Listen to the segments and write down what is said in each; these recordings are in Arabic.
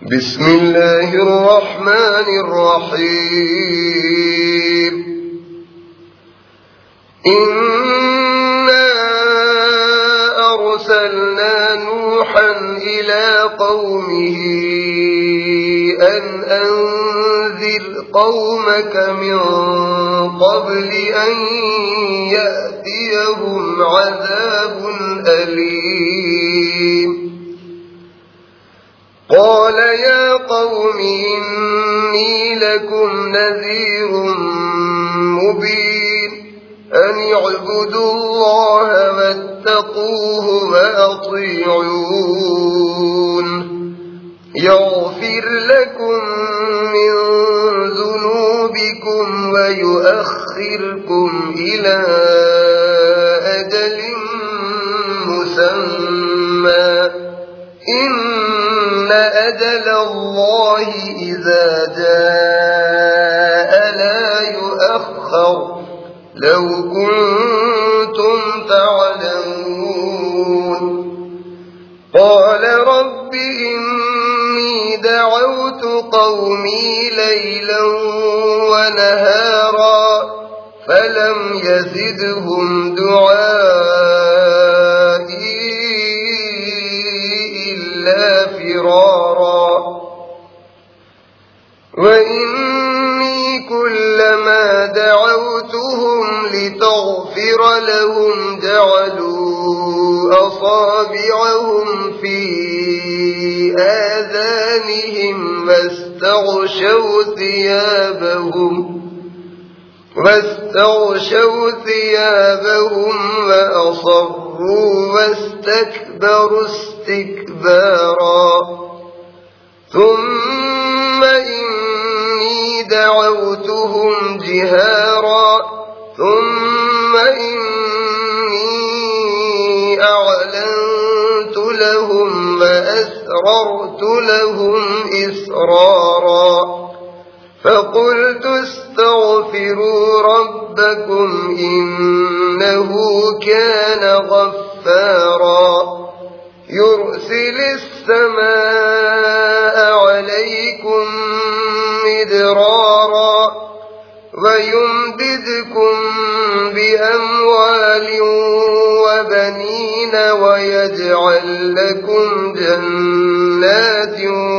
بسم الله الرحمن الرحيم. إنا أرسلنا نوحا إلى قومه أن أنذر قومك من قبل أن يأتيهم عذاب أليم. قال يا قوم إني لكم نذير مبين أن اعبدوا الله واتقوه وأطيعون يغفر لكم من ذنوبكم ويؤخركم إلى أجل مسمى إن أجل الله إذا جاء لا يؤخر لو كنتم تعلمون. قال رب إني دعوت قومي ليلا ونهارا فلم يزدهم دعائي إلا فرارا. وإني كلما دعوتهم لتغفر لهم جعلوا أصابعهم في آذانهم واستغشوا ثيابهم وأصروا واستكبروا استكبارا. ثم إني دعوتهم جهارا ثم إني أعلنت لهم وأسررت لهم إسرارا. فقلت استغفروا ربكم إنه كان غفارا يرسل السماء عليكم مدرارا ويمددكم بأموال وبنين ويجعل لكم جنات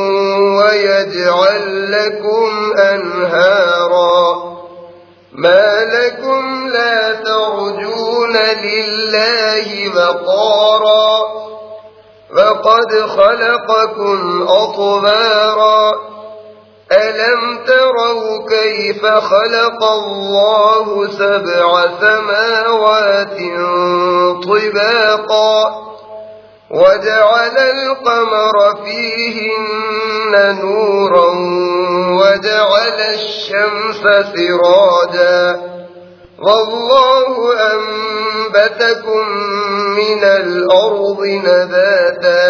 ويجعل لكم أنهارا. ما لكم لا ترجون لله وقارا وقد خلقكم أطوارا. ألم تروا كيف خلق الله 7 سماوات طباقا وجعل القمر فيهن نورا وجعل الشمس سراجا والله أنبتكم من الأرض نباتا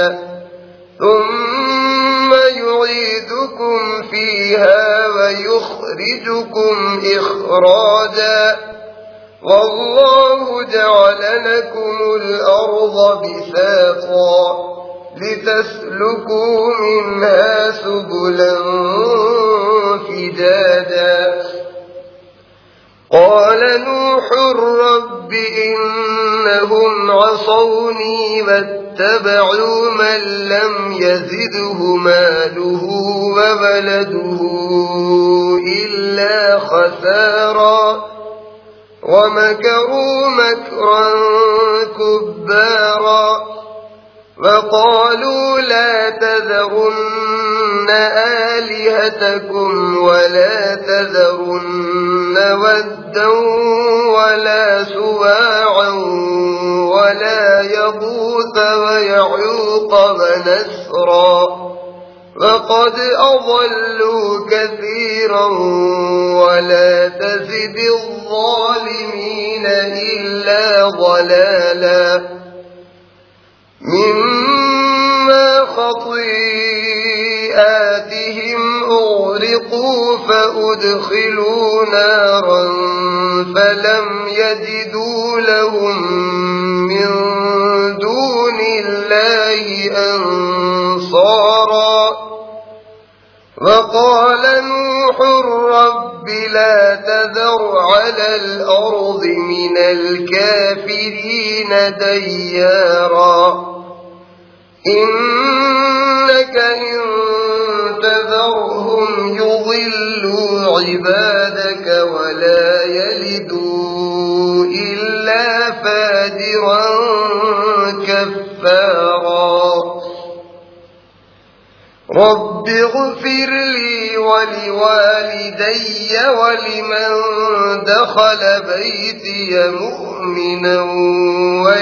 ثم يعيدكم فيها ويخرجكم إخراجا والله جعل لكم الأرض بساطا لتسلكوا منها سبلا فجاجا. قال نوح رب إنهم عصوني واتبعوا من لم يزده ماله وولده إلا خسارا ومكروا مكرا كبارا وقالوا لا تذرن آلهتكم ولا تذرن ودا ولا سواعا ولا يغوث ويعوق ونسرا وقد أضلوا كثيرا ولا تزد الظالمين إلا ضلالا. مما خطيئاتهم أغرقوا فأدخلوا نارا فلم يجدوا لهم من دون الله أنصارا وقال نوح رب لا تذر على الأرض من الكافرين ديارا إنك إن تذرهم يضلوا عبادك ولا يلدوا إلا فاجرا كفارا رب اغفر لي ولوالدي ولمن دخل بيتي مؤمنا